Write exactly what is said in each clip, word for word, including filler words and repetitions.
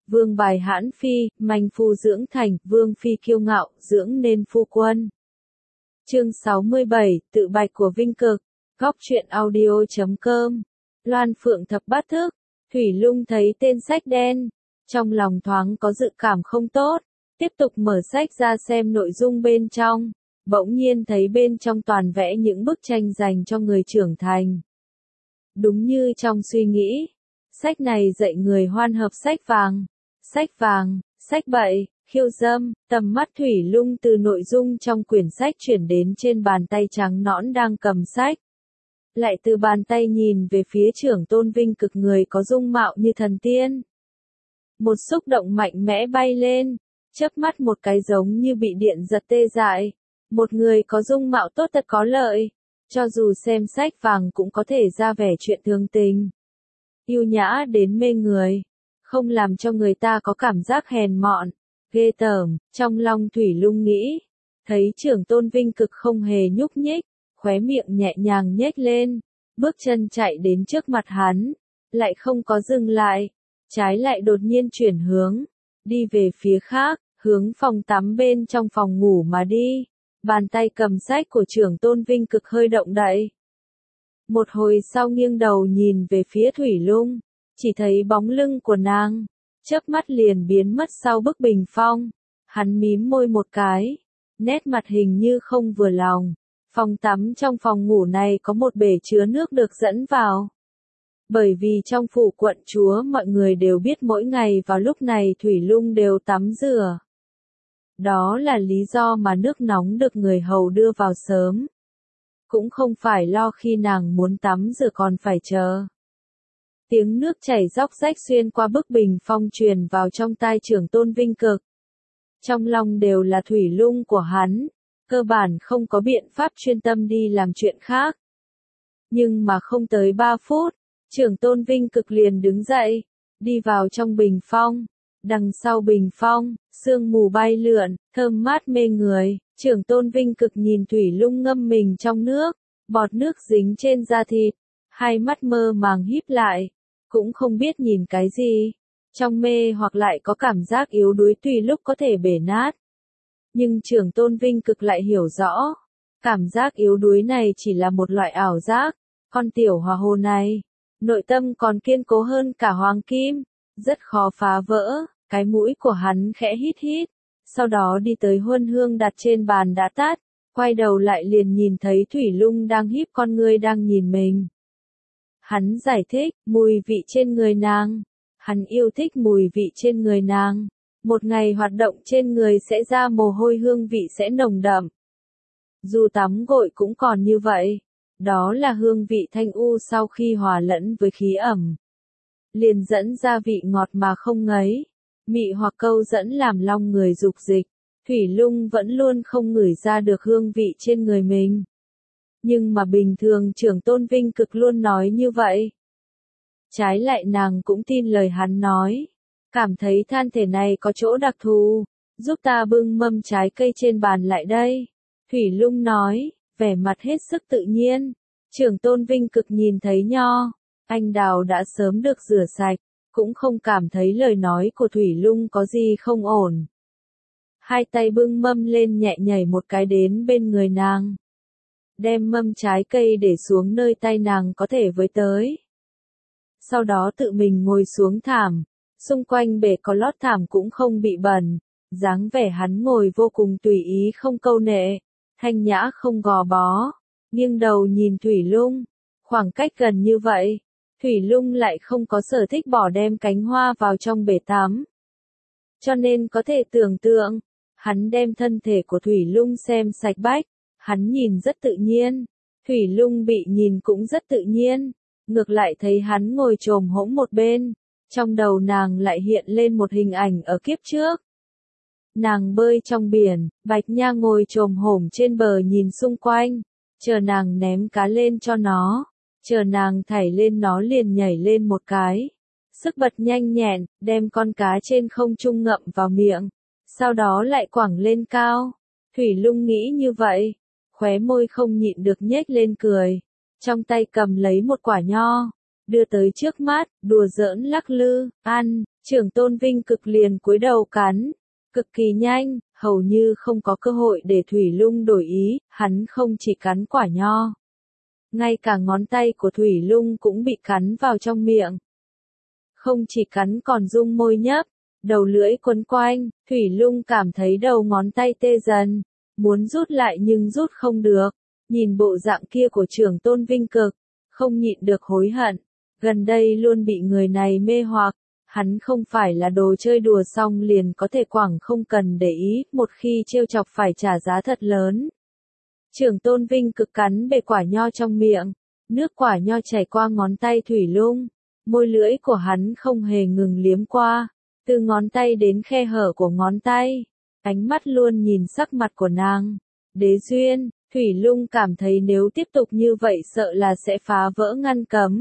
vương bài hãn phi, manh phu dưỡng thành, vương phi kiêu ngạo, dưỡng nên phu quân. Chương sáu mươi bảy, tự bạch của Vinh Cực, góc truyện audio chấm com. Loan Phượng thập bát thức, Thủy Lung thấy tên sách đen, trong lòng thoáng có dự cảm không tốt, tiếp tục mở sách ra xem nội dung bên trong, bỗng nhiên thấy bên trong toàn vẽ những bức tranh dành cho người trưởng thành. Đúng như trong suy nghĩ, sách này dạy người hoan hợp sách vàng, sách vàng, sách bậy, khiêu dâm, tầm mắt Thủy Lung từ nội dung trong quyển sách chuyển đến trên bàn tay trắng nõn đang cầm sách. Lại từ bàn tay nhìn về phía trưởng tôn Vinh Cực người có dung mạo như thần tiên. Một xúc động mạnh mẽ bay lên, chớp mắt một cái giống như bị điện giật tê dại. Một người có dung mạo tốt thật có lợi, cho dù xem sách vàng cũng có thể ra vẻ chuyện thương tình. Yêu nhã đến mê người, không làm cho người ta có cảm giác hèn mọn, ghê tởm, trong lòng Thủy Lung nghĩ. Thấy trưởng tôn Vinh Cực không hề nhúc nhích, khóe miệng nhẹ nhàng nhếch lên, bước chân chạy đến trước mặt hắn, lại không có dừng lại, trái lại đột nhiên chuyển hướng, đi về phía khác, hướng phòng tắm bên trong phòng ngủ mà đi. Bàn tay cầm sách của trưởng tôn Vinh Cực hơi động đậy. Một hồi sau nghiêng đầu nhìn về phía Thủy Lung, chỉ thấy bóng lưng của nàng, chớp mắt liền biến mất sau bức bình phong. Hắn mím môi một cái, nét mặt hình như không vừa lòng. Phòng tắm trong phòng ngủ này có một bể chứa nước được dẫn vào. Bởi vì trong phủ quận chúa mọi người đều biết mỗi ngày vào lúc này Thủy Lung đều tắm rửa. Đó là lý do mà nước nóng được người hầu đưa vào sớm. Cũng không phải lo khi nàng muốn tắm rửa còn phải chờ. Tiếng nước chảy róc rách xuyên qua bức bình phong truyền vào trong tai trưởng tôn Vinh Cực. Trong lòng đều là Thủy Lung của hắn, cơ bản không có biện pháp chuyên tâm đi làm chuyện khác. Nhưng mà không tới ba phút, trưởng tôn Vinh Cực liền đứng dậy, đi vào trong bình phong. Đằng sau bình phong, sương mù bay lượn, thơm mát mê người, trưởng tôn Vinh Cực nhìn Thủy Lung ngâm mình trong nước, bọt nước dính trên da thịt, hai mắt mơ màng híp lại, cũng không biết nhìn cái gì, trong mê hoặc lại có cảm giác yếu đuối tùy lúc có thể bể nát. Nhưng trưởng tôn Vinh Cực lại hiểu rõ, cảm giác yếu đuối này chỉ là một loại ảo giác, con tiểu hỏa hồ này, nội tâm còn kiên cố hơn cả hoàng kim, rất khó phá vỡ. Cái mũi của hắn khẽ hít hít, sau đó đi tới huân hương đặt trên bàn đã tắt, quay đầu lại liền nhìn thấy Thủy Lung đang híp con ngươi đang nhìn mình. Hắn giải thích, mùi vị trên người nàng. Hắn yêu thích mùi vị trên người nàng. Một ngày hoạt động trên người sẽ ra mồ hôi hương vị sẽ nồng đậm. Dù tắm gội cũng còn như vậy. Đó là hương vị thanh u sau khi hòa lẫn với khí ẩm. Liền dẫn ra vị ngọt mà không ngấy. Mị hoặc câu dẫn làm lòng người dục dịch, Thủy Lung vẫn luôn không ngửi ra được hương vị trên người mình. Nhưng mà bình thường trưởng tôn Vinh Cực luôn nói như vậy. Trái lại nàng cũng tin lời hắn nói, cảm thấy than thể này có chỗ đặc thù, giúp ta bưng mâm trái cây trên bàn lại đây. Thủy Lung nói, vẻ mặt hết sức tự nhiên, trưởng tôn Vinh Cực nhìn thấy nho, anh đào đã sớm được rửa sạch. Cũng không cảm thấy lời nói của Thủy Lung có gì không ổn. Hai tay bưng mâm lên nhẹ nhảy một cái đến bên người nàng. Đem mâm trái cây để xuống nơi tay nàng có thể với tới. Sau đó tự mình ngồi xuống thảm, xung quanh bể có lót thảm cũng không bị bẩn. Dáng vẻ hắn ngồi vô cùng tùy ý không câu nệ, thanh nhã không gò bó. Nghiêng đầu nhìn Thủy Lung, khoảng cách gần như vậy. Thủy Lung lại không có sở thích bỏ đem cánh hoa vào trong bể tắm. Cho nên có thể tưởng tượng, hắn đem thân thể của Thủy Lung xem sạch bách, hắn nhìn rất tự nhiên, Thủy Lung bị nhìn cũng rất tự nhiên, ngược lại thấy hắn ngồi chồm hỗn một bên, trong đầu nàng lại hiện lên một hình ảnh ở kiếp trước. Nàng bơi trong biển, Bạch Nha ngồi chồm hổm trên bờ nhìn xung quanh, chờ nàng ném cá lên cho nó. Chờ nàng thảy lên nó liền nhảy lên một cái. Sức bật nhanh nhẹn, đem con cá trên không trung ngậm vào miệng. Sau đó lại quẳng lên cao. Thủy Lung nghĩ như vậy. Khóe môi không nhịn được nhếch lên cười. Trong tay cầm lấy một quả nho. Đưa tới trước mắt, đùa giỡn lắc lư, ăn, Trưởng Tôn Vinh Cực liền cúi đầu cắn, cực kỳ nhanh, hầu như không có cơ hội để Thủy Lung đổi ý, hắn không chỉ cắn quả nho. Ngay cả ngón tay của Thủy Lung cũng bị cắn vào trong miệng. Không chỉ cắn còn rung môi nhấp, đầu lưỡi quấn quanh, Thủy Lung cảm thấy đầu ngón tay tê dần, muốn rút lại nhưng rút không được. Nhìn bộ dạng kia của trưởng Tôn Vinh Cực, không nhịn được hối hận, gần đây luôn bị người này mê hoặc, hắn không phải là đồ chơi đùa xong liền có thể quẳng không cần để ý, một khi trêu chọc phải trả giá thật lớn. Trưởng Tôn Vinh Cực cắn bề quả nho trong miệng, nước quả nho chảy qua ngón tay Thủy Lung, môi lưỡi của hắn không hề ngừng liếm qua, từ ngón tay đến khe hở của ngón tay, ánh mắt luôn nhìn sắc mặt của nàng. Đế duyên, Thủy Lung cảm thấy nếu tiếp tục như vậy sợ là sẽ phá vỡ ngăn cấm.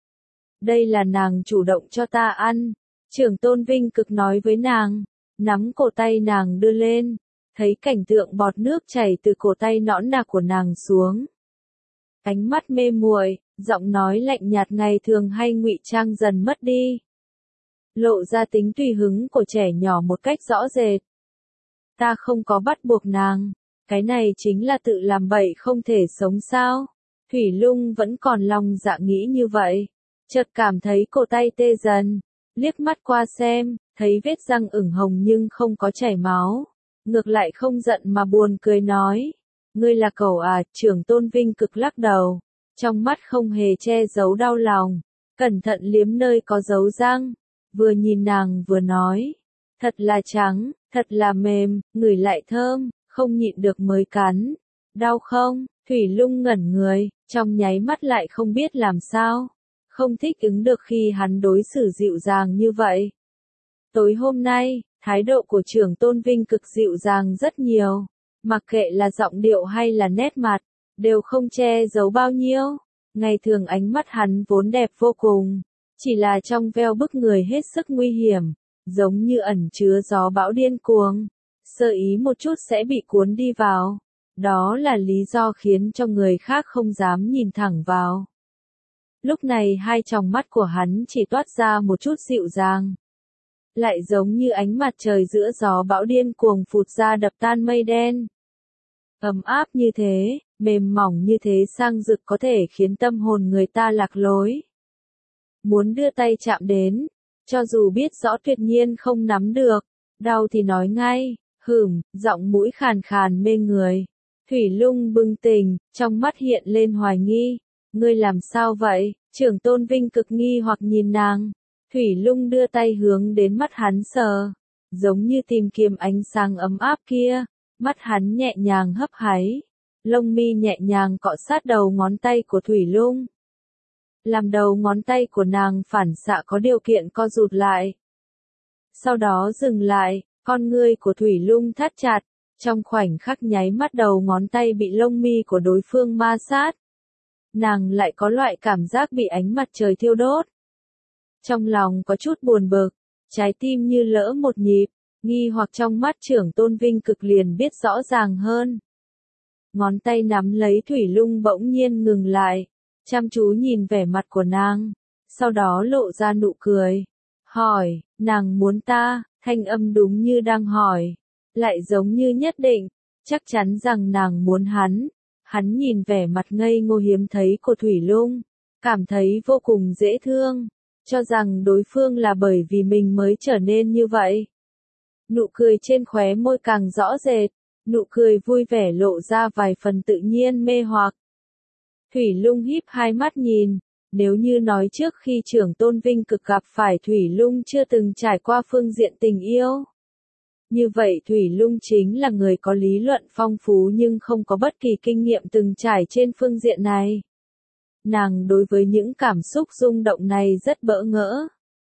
Đây là nàng chủ động cho ta ăn, trưởng Tôn Vinh Cực nói với nàng, nắm cổ tay nàng đưa lên, thấy cảnh tượng bọt nước chảy từ cổ tay nõn nà của nàng xuống. Ánh mắt mê muội, giọng nói lạnh nhạt ngày thường hay ngụy trang dần mất đi. Lộ ra tính tùy hứng của trẻ nhỏ một cách rõ rệt. Ta không có bắt buộc nàng, cái này chính là tự làm bậy không thể sống sao. Thủy Lung vẫn còn lòng dạ nghĩ như vậy. Chợt cảm thấy cổ tay tê dần, liếc mắt qua xem, thấy vết răng ửng hồng nhưng không có chảy máu. Ngược lại không giận mà buồn cười nói. Ngươi là cẩu à, trưởng Tôn Vinh Cực lắc đầu. Trong mắt không hề che giấu đau lòng. Cẩn thận liếm nơi có dấu răng. Vừa nhìn nàng vừa nói. Thật là trắng, thật là mềm, ngửi lại thơm, không nhịn được mới cắn. Đau không? Thủy Lung ngẩn người, trong nháy mắt lại không biết làm sao. Không thích ứng được khi hắn đối xử dịu dàng như vậy. Tối hôm nay, thái độ của trưởng Tôn Vinh Cực dịu dàng rất nhiều. Mặc kệ là giọng điệu hay là nét mặt, đều không che giấu bao nhiêu. Ngày thường ánh mắt hắn vốn đẹp vô cùng, chỉ là trong veo bức người hết sức nguy hiểm, giống như ẩn chứa gió bão điên cuồng, sơ ý một chút sẽ bị cuốn đi vào. Đó là lý do khiến cho người khác không dám nhìn thẳng vào. Lúc này hai tròng mắt của hắn chỉ toát ra một chút dịu dàng. Lại giống như ánh mặt trời giữa gió bão điên cuồng phụt ra đập tan mây đen. Ấm áp như thế, mềm mỏng như thế sang rực có thể khiến tâm hồn người ta lạc lối. Muốn đưa tay chạm đến, cho dù biết rõ tuyệt nhiên không nắm được, đau thì nói ngay, hửm, giọng mũi khàn khàn mê người. Thủy Lung bừng tỉnh, trong mắt hiện lên hoài nghi. Ngươi làm sao vậy? Trưởng Tôn Vinh Cực nghi hoặc nhìn nàng. Thủy Lung đưa tay hướng đến mắt hắn sờ, giống như tìm kiếm ánh sáng ấm áp kia. Mắt hắn nhẹ nhàng hấp háy, lông mi nhẹ nhàng cọ sát đầu ngón tay của Thủy Lung. Làm đầu ngón tay của nàng phản xạ có điều kiện co rụt lại. Sau đó dừng lại, con ngươi của Thủy Lung thắt chặt, trong khoảnh khắc nháy mắt đầu ngón tay bị lông mi của đối phương ma sát. Nàng lại có loại cảm giác bị ánh mặt trời thiêu đốt. Trong lòng có chút buồn bực, trái tim như lỡ một nhịp, nghi hoặc trong mắt trưởng Tôn Vinh Cực liền biết rõ ràng hơn. Ngón tay nắm lấy Thủy Lung bỗng nhiên ngừng lại, chăm chú nhìn vẻ mặt của nàng, sau đó lộ ra nụ cười. Hỏi, nàng muốn ta, thanh âm đúng như đang hỏi, lại giống như nhất định, chắc chắn rằng nàng muốn hắn. Hắn nhìn vẻ mặt ngây ngô hiếm thấy của Thủy Lung, cảm thấy vô cùng dễ thương, cho rằng đối phương là bởi vì mình mới trở nên như vậy. Nụ cười trên khóe môi càng rõ rệt, nụ cười vui vẻ lộ ra vài phần tự nhiên mê hoặc. Thủy Lung híp hai mắt nhìn, nếu như nói trước khi trưởng Tôn Vinh Cực gặp phải Thủy Lung chưa từng trải qua phương diện tình yêu. Như vậy Thủy Lung chính là người có lý luận phong phú nhưng không có bất kỳ kinh nghiệm từng trải trên phương diện này. Nàng đối với những cảm xúc rung động này rất bỡ ngỡ.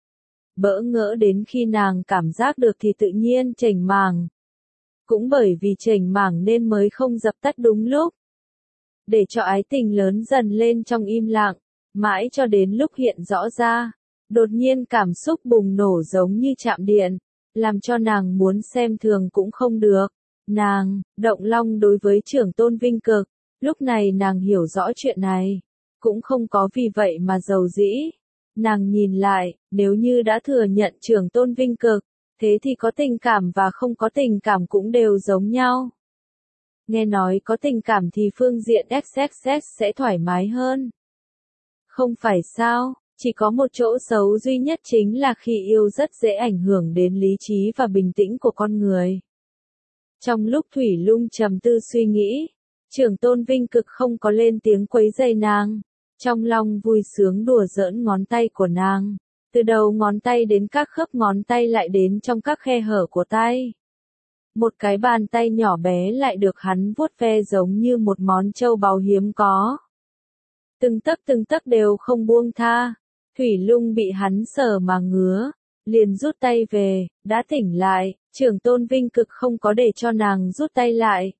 Bỡ ngỡ đến khi nàng cảm giác được thì tự nhiên chểnh mảng. Cũng bởi vì chểnh mảng nên mới không dập tắt đúng lúc. Để cho ái tình lớn dần lên trong im lặng, mãi cho đến lúc hiện rõ ra, đột nhiên cảm xúc bùng nổ giống như chạm điện, làm cho nàng muốn xem thường cũng không được. Nàng, động long đối với trưởng Tôn Vinh Cực, lúc này nàng hiểu rõ chuyện này, cũng không có vì vậy mà giàu dĩ. Nàng nhìn lại, nếu như đã thừa nhận trưởng tôn vinh cực, thế thì có tình cảm và không có tình cảm cũng đều giống nhau. Nghe nói có tình cảm thì phương diện ích ích ích sẽ thoải mái hơn. Không phải sao, chỉ có một chỗ xấu duy nhất chính là khi yêu rất dễ ảnh hưởng đến lý trí và bình tĩnh của con người. Trong lúc Thủy Lung trầm tư suy nghĩ, trưởng tôn vinh cực không có lên tiếng quấy rầy nàng. Trong lòng vui sướng đùa giỡn ngón tay của nàng. Từ đầu ngón tay đến các khớp ngón tay lại đến trong các khe hở của tay. Một cái bàn tay nhỏ bé lại được hắn vuốt ve giống như một món châu báu hiếm có. Từng tấc từng tấc đều không buông tha. Thủy Lung bị hắn sờ mà ngứa, liền rút tay về, đã tỉnh lại, trưởng tôn vinh cực không có để cho nàng rút tay lại.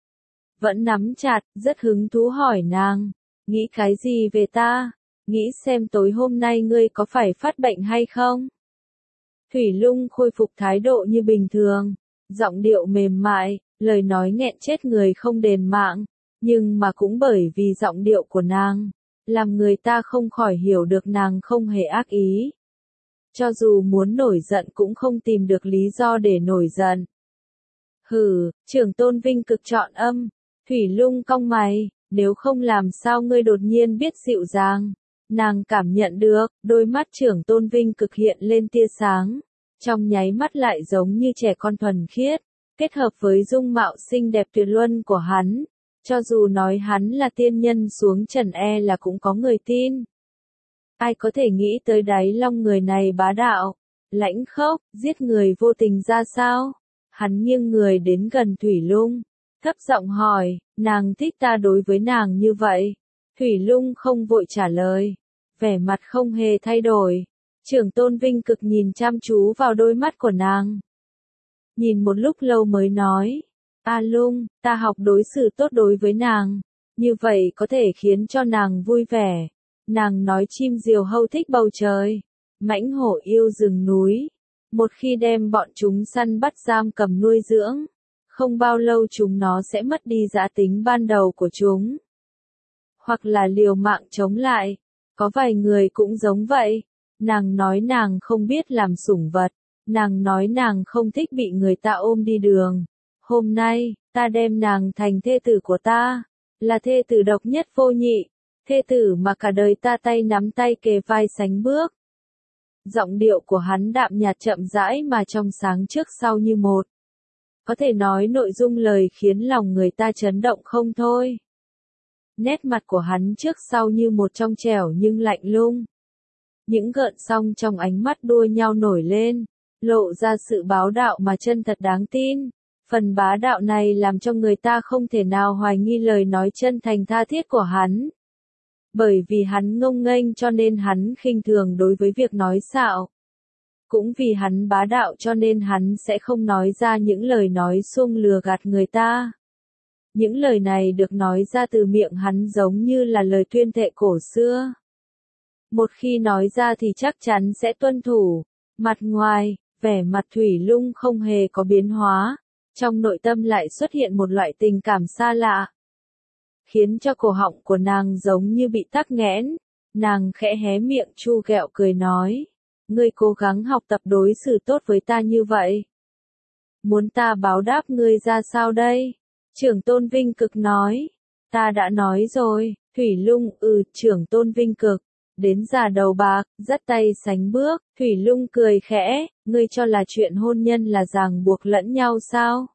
Vẫn nắm chặt, rất hứng thú hỏi nàng, nghĩ cái gì về ta, nghĩ xem tối hôm nay ngươi có phải phát bệnh hay không. Thủy Lung khôi phục thái độ như bình thường, giọng điệu mềm mại, lời nói nghẹn chết người không đền mạng, nhưng mà cũng bởi vì giọng điệu của nàng, làm người ta không khỏi hiểu được nàng không hề ác ý. Cho dù muốn nổi giận cũng không tìm được lý do để nổi giận. Hừ, trưởng tôn vinh cực chọn âm, Thủy Lung cong mày, nếu không làm sao ngươi đột nhiên biết dịu dàng. Nàng cảm nhận được, đôi mắt trưởng tôn vinh cực hiện lên tia sáng, trong nháy mắt lại giống như trẻ con thuần khiết, kết hợp với dung mạo xinh đẹp tuyệt luân của hắn. Cho dù nói hắn là tiên nhân xuống trần e là cũng có người tin. Ai có thể nghĩ tới đáy lòng người này bá đạo, lãnh khốc, giết người vô tình ra sao? Hắn nghiêng người đến gần Thủy Lung, thấp giọng hỏi, nàng thích ta đối với nàng như vậy? Thủy Lung không vội trả lời, vẻ mặt không hề thay đổi. Trưởng tôn vinh cực nhìn chăm chú vào đôi mắt của nàng. Nhìn một lúc lâu mới nói, A Lung, ta học đối xử tốt đối với nàng, như vậy có thể khiến cho nàng vui vẻ. Nàng nói chim diều hâu thích bầu trời, mãnh hổ yêu rừng núi. Một khi đem bọn chúng săn bắt giam cầm nuôi dưỡng, không bao lâu chúng nó sẽ mất đi giá tính ban đầu của chúng. Hoặc là liều mạng chống lại. Có vài người cũng giống vậy. Nàng nói nàng không biết làm sủng vật. Nàng nói nàng không thích bị người ta ôm đi đường. Hôm nay, ta đem nàng thành thê tử của ta. Là thê tử độc nhất vô nhị. Thê tử mà cả đời ta tay nắm tay kề vai sánh bước. Giọng điệu của hắn đạm nhạt chậm rãi mà trong sáng trước sau như một. Có thể nói nội dung lời khiến lòng người ta chấn động không thôi. Nét mặt của hắn trước sau như một trong trẻo nhưng lạnh lùng. Những gợn sóng trong ánh mắt đua nhau nổi lên, lộ ra sự bá đạo mà chân thật đáng tin. Phần bá đạo này làm cho người ta không thể nào hoài nghi lời nói chân thành tha thiết của hắn. Bởi vì hắn ngông nghênh cho nên hắn khinh thường đối với việc nói xạo. Cũng vì hắn bá đạo cho nên hắn sẽ không nói ra những lời nói suông lừa gạt người ta. Những lời này được nói ra từ miệng hắn giống như là lời tuyên thệ cổ xưa. Một khi nói ra thì chắc chắn sẽ tuân thủ. Mặt ngoài, vẻ mặt Thủy Lung không hề có biến hóa. Trong nội tâm lại xuất hiện một loại tình cảm xa lạ. Khiến cho cổ họng của nàng giống như bị tắc nghẽn. Nàng khẽ hé miệng chu ghẹo cười nói. Ngươi cố gắng học tập đối xử tốt với ta như vậy. Muốn ta báo đáp ngươi ra sao đây? Trưởng tôn vinh cực nói. Ta đã nói rồi, Thủy Lung, ừ, trưởng tôn vinh cực. Đến già đầu bạc, dắt tay sánh bước, Thủy Lung cười khẽ, ngươi cho là chuyện hôn nhân là ràng buộc lẫn nhau sao?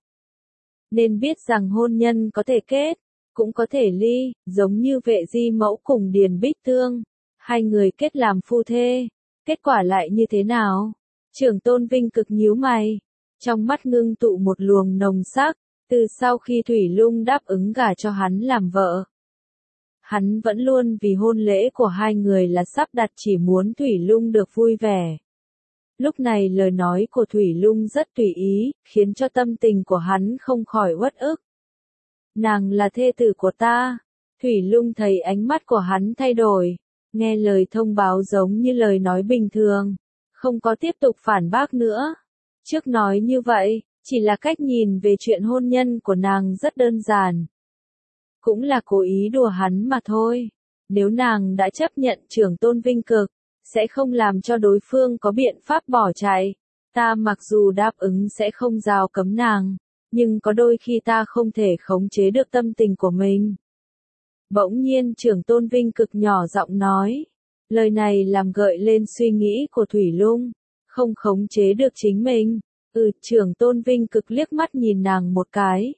Nên biết rằng hôn nhân có thể kết, cũng có thể ly, giống như Vệ Di Mẫu cùng Điền Bích Tương. Hai người kết làm phu thê, kết quả lại như thế nào? Trưởng tôn vinh cực nhíu mày, trong mắt ngưng tụ một luồng nồng sắc, từ sau khi Thủy Lung đáp ứng gả cho hắn làm vợ. Hắn vẫn luôn vì hôn lễ của hai người là sắp đặt chỉ muốn Thủy Lung được vui vẻ. Lúc này lời nói của Thủy Lung rất tùy ý, khiến cho tâm tình của hắn không khỏi uất ức. Nàng là thê tử của ta. Thủy Lung thấy ánh mắt của hắn thay đổi, nghe lời thông báo giống như lời nói bình thường, không có tiếp tục phản bác nữa. Trước nói như vậy, chỉ là cách nhìn về chuyện hôn nhân của nàng rất đơn giản. Cũng là cố ý đùa hắn mà thôi. Nếu nàng đã chấp nhận trưởng tôn vinh cực, sẽ không làm cho đối phương có biện pháp bỏ chạy. Ta mặc dù đáp ứng sẽ không rào cấm nàng, nhưng có đôi khi ta không thể khống chế được tâm tình của mình. Bỗng nhiên Trưởng Tôn Vinh Cực nhỏ giọng nói. Lời này làm gợi lên suy nghĩ của Thủy Lung, không khống chế được chính mình. Ừ, Trưởng Tôn Vinh Cực liếc mắt nhìn nàng một cái.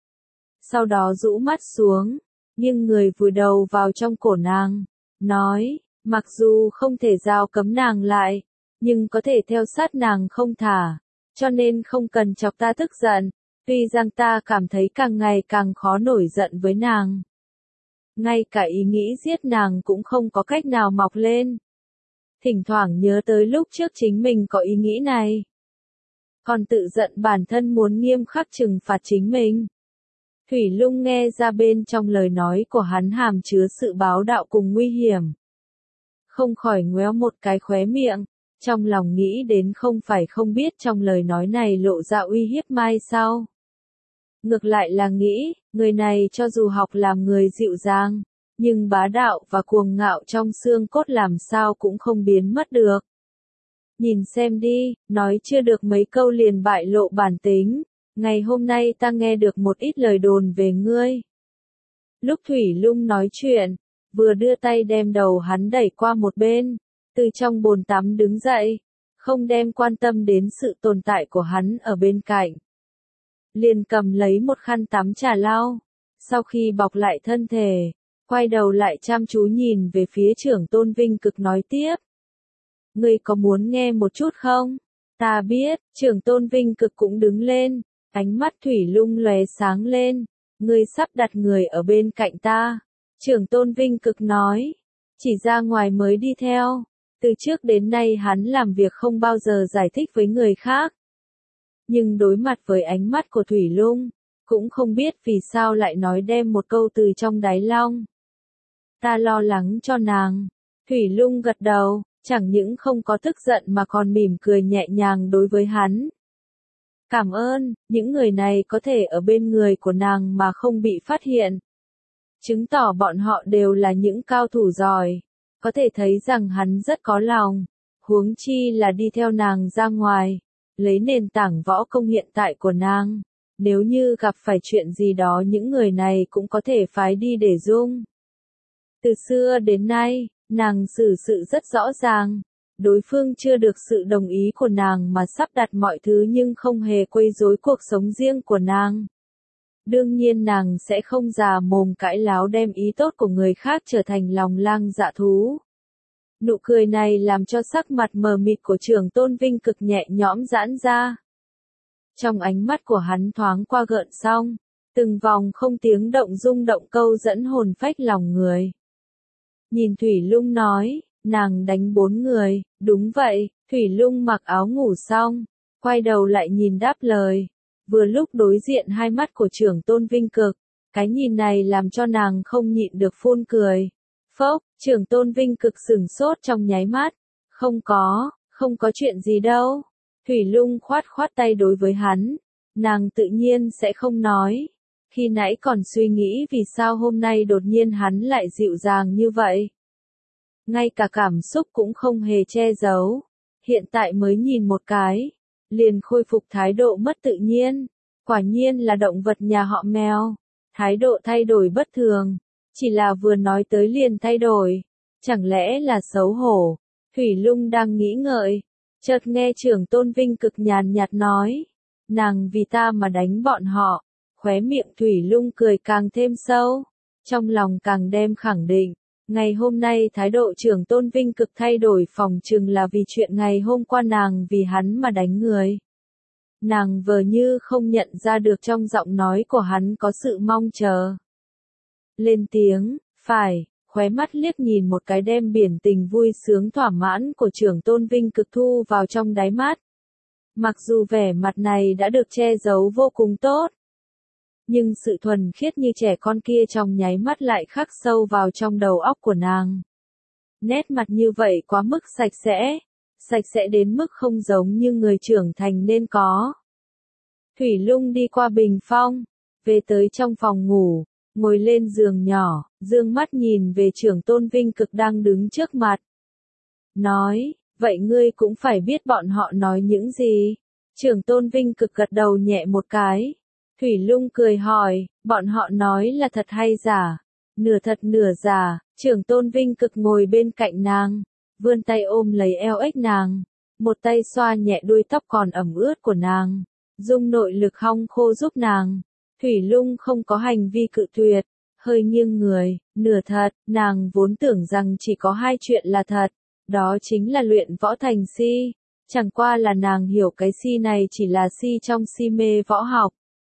Sau đó rũ mắt xuống, nghiêng người vùi đầu vào trong cổ nàng, nói, mặc dù không thể giao cấm nàng lại, nhưng có thể theo sát nàng không thả, cho nên không cần chọc ta tức giận, tuy rằng ta cảm thấy càng ngày càng khó nổi giận với nàng. Ngay cả ý nghĩ giết nàng cũng không có cách nào mọc lên. Thỉnh thoảng nhớ tới lúc trước chính mình có ý nghĩ này. Còn tự giận bản thân muốn nghiêm khắc trừng phạt chính mình. Thủy Lung nghe ra bên trong lời nói của hắn hàm chứa sự báo đạo cùng nguy hiểm. Không khỏi ngoéo một cái khóe miệng, trong lòng nghĩ đến không phải không biết trong lời nói này lộ ra uy hiếp mai sau. Ngược lại là nghĩ, người này cho dù học làm người dịu dàng, nhưng bá đạo và cuồng ngạo trong xương cốt làm sao cũng không biến mất được. Nhìn xem đi, nói chưa được mấy câu liền bại lộ bản tính, ngày hôm nay ta nghe được một ít lời đồn về ngươi. Lúc Thủy Lung nói chuyện, vừa đưa tay đem đầu hắn đẩy qua một bên, từ trong bồn tắm đứng dậy, không đem quan tâm đến sự tồn tại của hắn ở bên cạnh. Liền cầm lấy một khăn tắm trà lau, sau khi bọc lại thân thể, quay đầu lại chăm chú nhìn về phía Trưởng Tôn Vinh Cực nói tiếp. Ngươi có muốn nghe một chút không? Ta biết, Trưởng Tôn Vinh Cực cũng đứng lên, ánh mắt Thủy Lung lóe sáng lên, ngươi sắp đặt người ở bên cạnh ta. Trưởng Tôn Vinh Cực nói, chỉ ra ngoài mới đi theo, từ trước đến nay hắn làm việc không bao giờ giải thích với người khác. Nhưng đối mặt với ánh mắt của Thủy Lung, cũng không biết vì sao lại nói đem một câu từ trong đáy lòng. Ta lo lắng cho nàng. Thủy Lung gật đầu, chẳng những không có tức giận mà còn mỉm cười nhẹ nhàng đối với hắn. Cảm ơn, những người này có thể ở bên người của nàng mà không bị phát hiện. Chứng tỏ bọn họ đều là những cao thủ giỏi, có thể thấy rằng hắn rất có lòng, huống chi là đi theo nàng ra ngoài, lấy nền tảng võ công hiện tại của nàng. Nếu như gặp phải chuyện gì đó những người này cũng có thể phái đi để dung. Từ xưa đến nay, nàng xử sự rất rõ ràng. Đối phương chưa được sự đồng ý của nàng mà sắp đặt mọi thứ nhưng không hề quấy rối cuộc sống riêng của nàng. Đương nhiên nàng sẽ không già mồm cãi láo đem ý tốt của người khác trở thành lòng lang dạ thú. Nụ cười này làm cho sắc mặt mờ mịt của Trưởng Tôn Vinh Cực nhẹ nhõm giãn ra. Trong ánh mắt của hắn thoáng qua gợn sóng, từng vòng không tiếng động rung động câu dẫn hồn phách lòng người. Nhìn Thủy Lung nói, nàng đánh bốn người, đúng vậy. Thủy Lung mặc áo ngủ xong, quay đầu lại nhìn đáp lời. Vừa lúc đối diện hai mắt của Trưởng Tôn Vinh Cực, cái nhìn này làm cho nàng không nhịn được phun cười. Phốc, Trưởng Tôn Vinh Cực sửng sốt trong nháy mắt. Không có, không có chuyện gì đâu. Thủy Lung khoát khoát tay đối với hắn. Nàng tự nhiên sẽ không nói. Khi nãy còn suy nghĩ vì sao hôm nay đột nhiên hắn lại dịu dàng như vậy. Ngay cả cảm xúc cũng không hề che giấu. Hiện tại mới nhìn một cái, liền khôi phục thái độ mất tự nhiên. Quả nhiên là động vật nhà họ mèo. Thái độ thay đổi bất thường. Chỉ là vừa nói tới liền thay đổi. Chẳng lẽ là xấu hổ? Thủy Lung đang nghĩ ngợi. Chợt nghe Trưởng Tôn Vinh Cực nhàn nhạt nói. Nàng vì ta mà đánh bọn họ. Khóe miệng Thủy Lung cười càng thêm sâu. Trong lòng càng đem khẳng định. Ngày hôm nay thái độ Trưởng Tôn Vinh Cực thay đổi phòng chừng là vì chuyện ngày hôm qua nàng vì hắn mà đánh người. Nàng vờ như không nhận ra được trong giọng nói của hắn có sự mong chờ. Lên tiếng, phải, khóe mắt liếc nhìn một cái đem biển tình vui sướng thỏa mãn của Trưởng Tôn Vinh Cực thu vào trong đáy mắt. Mặc dù vẻ mặt này đã được che giấu vô cùng tốt, nhưng sự thuần khiết như trẻ con kia trong nháy mắt lại khắc sâu vào trong đầu óc của nàng. Nét mặt như vậy quá mức sạch sẽ, sạch sẽ đến mức không giống như người trưởng thành nên có. Thủy Lung đi qua bình phong, về tới trong phòng ngủ, ngồi lên giường nhỏ, dương mắt nhìn về Trưởng Tôn Vinh Cực đang đứng trước mặt. nói, vậy ngươi cũng phải biết bọn họ nói những gì. Trưởng tôn Vinh Cực gật đầu nhẹ một cái. Thủy Lung cười hỏi, bọn họ nói là thật hay giả? Nửa thật nửa giả. Trưởng tôn Vinh Cực ngồi bên cạnh nàng, vươn tay ôm lấy eo ếch nàng, một tay xoa nhẹ đuôi tóc còn ẩm ướt của nàng, dùng nội lực hong khô giúp nàng. Thủy Lung không có hành vi cự tuyệt, hơi nghiêng người, nửa thật, nàng vốn tưởng rằng chỉ có hai chuyện là thật, đó chính là luyện võ thành si, chẳng qua là nàng hiểu cái si này chỉ là si trong si mê võ học,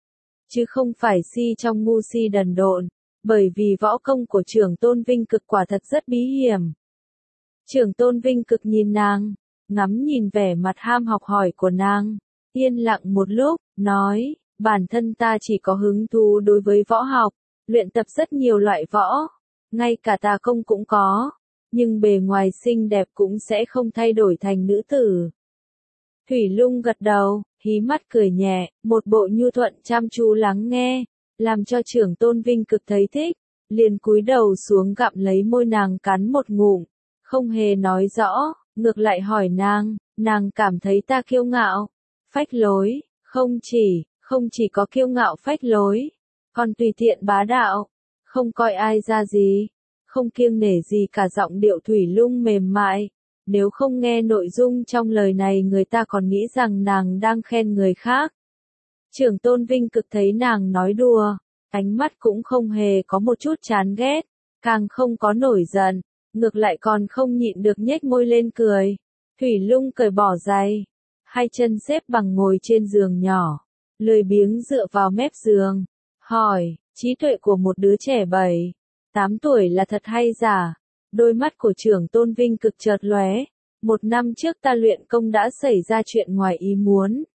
chứ không phải si trong ngu si đần độn, bởi vì võ công của trưởng tôn Vinh Cực quả thật rất bí hiểm. Trưởng tôn Vinh Cực nhìn nàng, ngắm nhìn vẻ mặt ham học hỏi của nàng, yên lặng một lúc, nói, bản thân ta chỉ có hứng thú đối với võ học, luyện tập rất nhiều loại võ, ngay cả tà công cũng có, nhưng bề ngoài xinh đẹp cũng sẽ không thay đổi thành nữ tử. Thủy Lung gật đầu, hí mắt cười nhẹ, một bộ nhu thuận chăm chú lắng nghe, làm cho trưởng tôn Vinh Cực thấy thích, liền cúi đầu xuống gặm lấy môi nàng cắn một ngụm, không hề nói rõ, ngược lại hỏi nàng, nàng cảm thấy ta kiêu ngạo, phách lối, không chỉ, không chỉ có kiêu ngạo phách lối, còn tùy tiện bá đạo, không coi ai ra gì, không kiêng nể gì cả. Giọng điệu Thủy Lung mềm mại, nếu không nghe nội dung trong lời này người ta còn nghĩ rằng nàng đang khen người khác. Trưởng tôn Vinh Cực thấy nàng nói đùa, ánh mắt cũng không hề có một chút chán ghét, càng không có nổi giận, ngược lại còn không nhịn được nhếch môi lên cười. Thủy Lung cởi bỏ giày, hai chân xếp bằng ngồi trên giường nhỏ, lười biếng dựa vào mép giường, hỏi, trí tuệ của một đứa trẻ bảy, tám tuổi là thật hay giả? Đôi mắt của trưởng tôn Vinh Cực chợt lóe, một năm trước ta luyện công đã xảy ra chuyện ngoài ý muốn.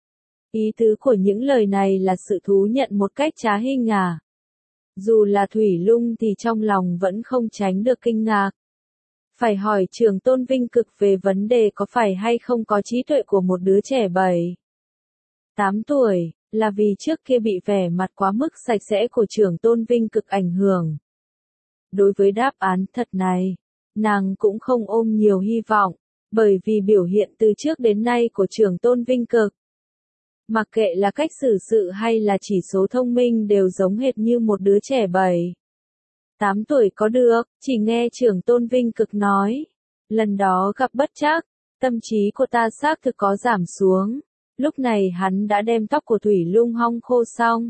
Ý tứ của những lời này là sự thú nhận một cách trá hình à? Dù là Thủy Lung thì trong lòng vẫn không tránh được kinh ngạc. Phải hỏi trưởng tôn Vinh Cực về vấn đề có phải hay không có trí tuệ của một đứa trẻ bảy, tám tuổi, là vì trước kia bị vẻ mặt quá mức sạch sẽ của trưởng tôn Vinh Cực ảnh hưởng. Đối với đáp án thật này, nàng cũng không ôm nhiều hy vọng, bởi vì biểu hiện từ trước đến nay của trưởng tôn Vinh Cực, mặc kệ là cách xử sự hay là chỉ số thông minh đều giống hệt như một đứa trẻ bảy, tám tuổi có được. Chỉ nghe trưởng tôn Vinh Cực nói, lần đó gặp bất trắc, tâm trí của ta xác thực có giảm xuống. Lúc này hắn đã đem tóc của Thủy Lung hong khô xong.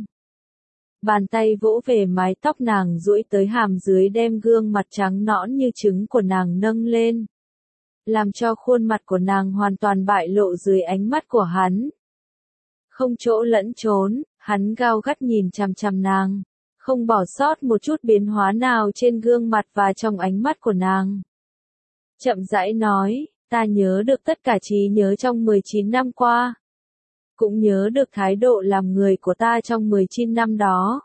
Bàn tay vỗ về mái tóc nàng duỗi tới hàm dưới, đem gương mặt trắng nõn như trứng của nàng nâng lên, làm cho khuôn mặt của nàng hoàn toàn bại lộ dưới ánh mắt của hắn. Không chỗ lẫn trốn, hắn gao gắt nhìn chằm chằm nàng, không bỏ sót một chút biến hóa nào trên gương mặt và trong ánh mắt của nàng. Chậm rãi nói, ta nhớ được tất cả trí nhớ trong mười chín năm qua. Cũng nhớ được thái độ làm người của ta trong mười chín năm đó.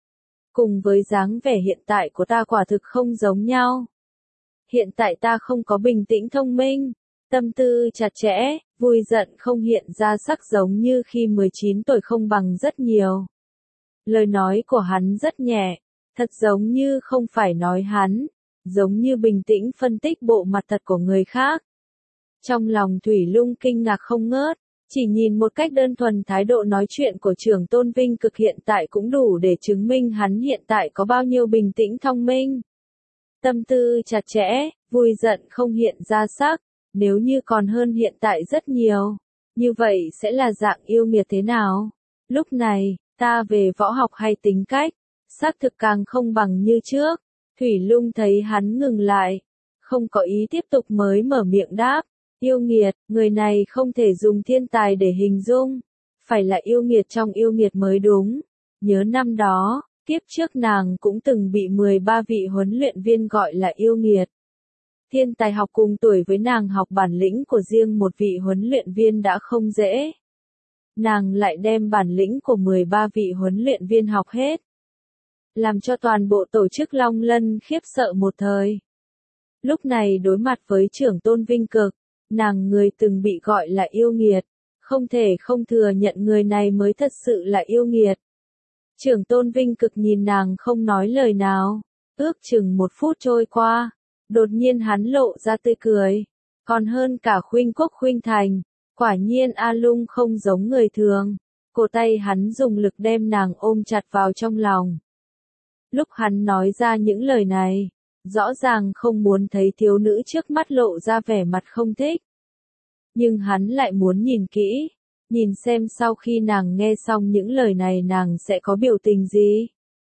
Cùng với dáng vẻ hiện tại của ta quả thực không giống nhau. Hiện tại ta không có bình tĩnh thông minh, tâm tư chặt chẽ, vui giận không hiện ra sắc giống như khi mười chín tuổi không bằng rất nhiều. Lời nói của hắn rất nhẹ, thật giống như không phải nói hắn, giống như bình tĩnh phân tích bộ mặt thật của người khác. Trong lòng Thủy Lung kinh ngạc không ngớt, chỉ nhìn một cách đơn thuần thái độ nói chuyện của trưởng tôn Vinh Cực hiện tại cũng đủ để chứng minh hắn hiện tại có bao nhiêu bình tĩnh thông minh. Tâm tư chặt chẽ, vui giận không hiện ra sắc, nếu như còn hơn hiện tại rất nhiều, như vậy sẽ là dạng yêu nghiệt thế nào? Lúc này, ta về võ học hay tính cách, xác thực càng không bằng như trước. Thủy Lung thấy hắn ngừng lại, không có ý tiếp tục mới mở miệng đáp. Yêu nghiệt, người này không thể dùng thiên tài để hình dung, phải là yêu nghiệt trong yêu nghiệt mới đúng. Nhớ năm đó, kiếp trước nàng cũng từng bị mười ba vị huấn luyện viên gọi là yêu nghiệt. Thiên tài học cùng tuổi với nàng học bản lĩnh của riêng một vị huấn luyện viên đã không dễ. Nàng lại đem bản lĩnh của mười ba vị huấn luyện viên học hết, làm cho toàn bộ tổ chức Long Lân khiếp sợ một thời. Lúc này đối mặt với trưởng tôn Vinh Cực, nàng người từng bị gọi là yêu nghiệt, không thể không thừa nhận người này mới thật sự là yêu nghiệt. Trưởng tôn Vinh Cực nhìn nàng không nói lời nào, ước chừng một phút trôi qua, đột nhiên hắn lộ ra tươi cười, còn hơn cả khuynh quốc khuynh thành. Quả nhiên A Lung không giống người thường. Cổ tay hắn dùng lực đem nàng ôm chặt vào trong lòng. Lúc hắn nói ra những lời này, rõ ràng không muốn thấy thiếu nữ trước mắt lộ ra vẻ mặt không thích. Nhưng hắn lại muốn nhìn kỹ, nhìn xem sau khi nàng nghe xong những lời này nàng sẽ có biểu tình gì.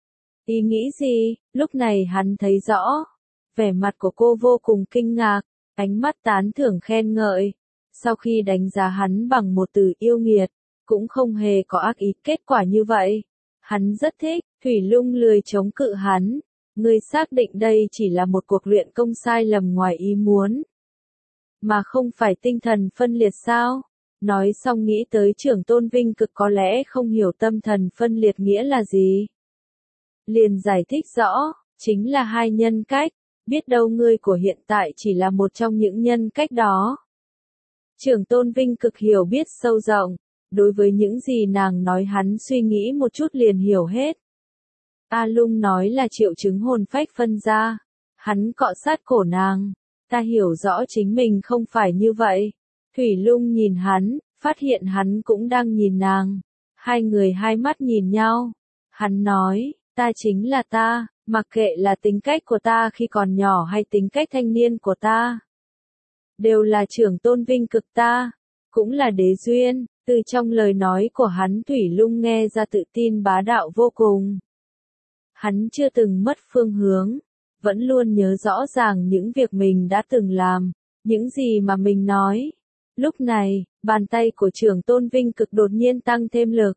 Ý nghĩ gì, lúc này hắn thấy rõ. Vẻ mặt của cô vô cùng kinh ngạc, ánh mắt tán thưởng khen ngợi. Sau khi đánh giá hắn bằng một từ yêu nghiệt, cũng không hề có ác ý kết quả như vậy. Hắn rất thích, Thủy Lung lười chống cự hắn. Ngươi xác định đây chỉ là một cuộc luyện công sai lầm ngoài ý muốn. Mà không phải tinh thần phân liệt sao? Nói xong nghĩ tới Trưởng Tôn Vinh Cực có lẽ không hiểu tâm thần phân liệt nghĩa là gì. Liền giải thích rõ, chính là hai nhân cách, biết đâu ngươi của hiện tại chỉ là một trong những nhân cách đó. Trưởng Tôn Vinh Cực hiểu biết sâu rộng, đối với những gì nàng nói hắn suy nghĩ một chút liền hiểu hết. A Lung nói là triệu chứng hồn phách phân ra, hắn cọ sát cổ nàng, ta hiểu rõ chính mình không phải như vậy. Thủy Lung nhìn hắn, phát hiện hắn cũng đang nhìn nàng, hai người hai mắt nhìn nhau. Hắn nói, ta chính là ta, mặc kệ là tính cách của ta khi còn nhỏ hay tính cách thanh niên của ta. Đều là Trưởng Tôn Vinh Cực ta, cũng là đế duyên. Từ trong lời nói của hắn Thủy Lung nghe ra tự tin bá đạo vô cùng. Hắn chưa từng mất phương hướng, vẫn luôn nhớ rõ ràng những việc mình đã từng làm, những gì mà mình nói. Lúc này, bàn tay của Trưởng Tôn Vinh Cực đột nhiên tăng thêm lực.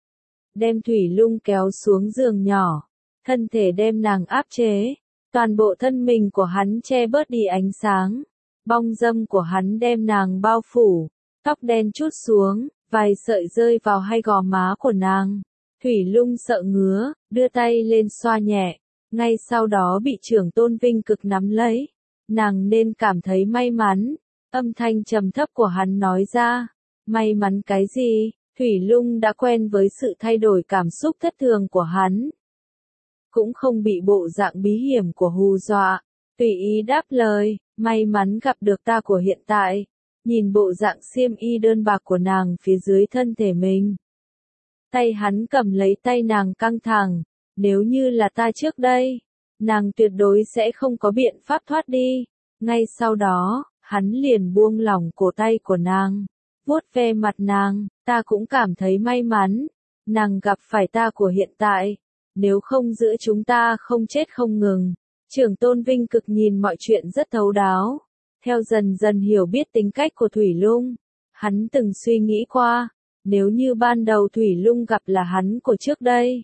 Đem Thủy Lung kéo xuống giường nhỏ, thân thể đem nàng áp chế, toàn bộ thân mình của hắn che bớt đi ánh sáng. Bong dâm của hắn đem nàng bao phủ, tóc đen trút xuống, vài sợi rơi vào hai gò má của nàng. Thủy Lung sợ ngứa, đưa tay lên xoa nhẹ, ngay sau đó bị Trưởng Tôn Vinh Cực nắm lấy. Nàng nên cảm thấy may mắn, âm thanh trầm thấp của hắn nói ra. May mắn cái gì? Thủy Lung đã quen với sự thay đổi cảm xúc thất thường của hắn. Cũng không bị bộ dạng bí hiểm của hù dọa, tùy ý đáp lời, may mắn gặp được ta của hiện tại. Nhìn bộ dạng xiêm y đơn bạc của nàng phía dưới thân thể mình. Tay hắn cầm lấy tay nàng căng thẳng, nếu như là ta trước đây, nàng tuyệt đối sẽ không có biện pháp thoát đi. Ngay sau đó, hắn liền buông lỏng cổ tay của nàng, vuốt ve mặt nàng, ta cũng cảm thấy may mắn, nàng gặp phải ta của hiện tại, nếu không giữa chúng ta không chết không ngừng. Trưởng Tôn Vinh Cực nhìn mọi chuyện rất thấu đáo. Theo dần dần hiểu biết tính cách của Thủy Lung, hắn từng suy nghĩ qua, nếu như ban đầu Thủy Lung gặp là hắn của trước đây,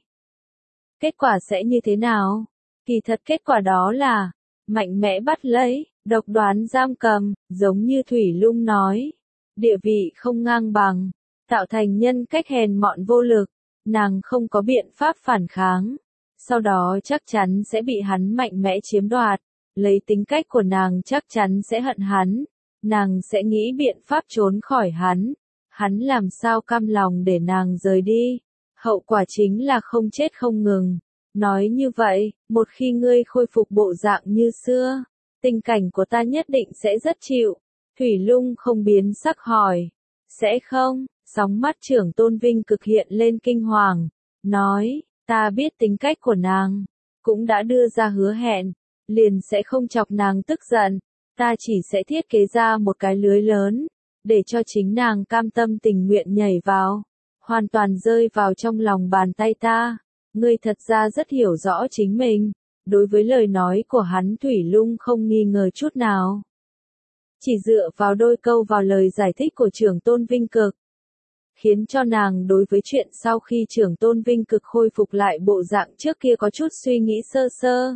kết quả sẽ như thế nào? Kỳ thật kết quả đó là, mạnh mẽ bắt lấy, độc đoán giam cầm, giống như Thủy Lung nói, địa vị không ngang bằng, tạo thành nhân cách hèn mọn vô lực, nàng không có biện pháp phản kháng, sau đó chắc chắn sẽ bị hắn mạnh mẽ chiếm đoạt. Lấy tính cách của nàng chắc chắn sẽ hận hắn, nàng sẽ nghĩ biện pháp trốn khỏi hắn, hắn làm sao cam lòng để nàng rời đi, hậu quả chính là không chết không ngừng. Nói như vậy, một khi ngươi khôi phục bộ dạng như xưa, tình cảnh của ta nhất định sẽ rất chịu. Thủy Lung không biến sắc hỏi, sẽ không? Sóng mắt Trưởng Tôn Vinh Cực hiện lên kinh hoàng, nói, ta biết tính cách của nàng, cũng đã đưa ra hứa hẹn. Liền sẽ không chọc nàng tức giận, ta chỉ sẽ thiết kế ra một cái lưới lớn, để cho chính nàng cam tâm tình nguyện nhảy vào, hoàn toàn rơi vào trong lòng bàn tay ta. Ngươi thật ra rất hiểu rõ chính mình, đối với lời nói của hắn Thủy Lung không nghi ngờ chút nào. Chỉ dựa vào đôi câu vào lời giải thích của Trưởng Tôn Vinh Cực, khiến cho nàng đối với chuyện sau khi Trưởng Tôn Vinh Cực khôi phục lại bộ dạng trước kia có chút suy nghĩ sơ sơ.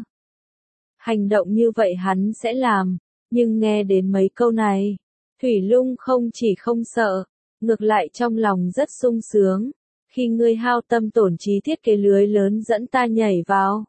Hành động như vậy hắn sẽ làm, nhưng nghe đến mấy câu này, Thủy Lung không chỉ không sợ, ngược lại trong lòng rất sung sướng, khi ngươi hao tâm tổn trí thiết kế lưới lớn dẫn ta nhảy vào.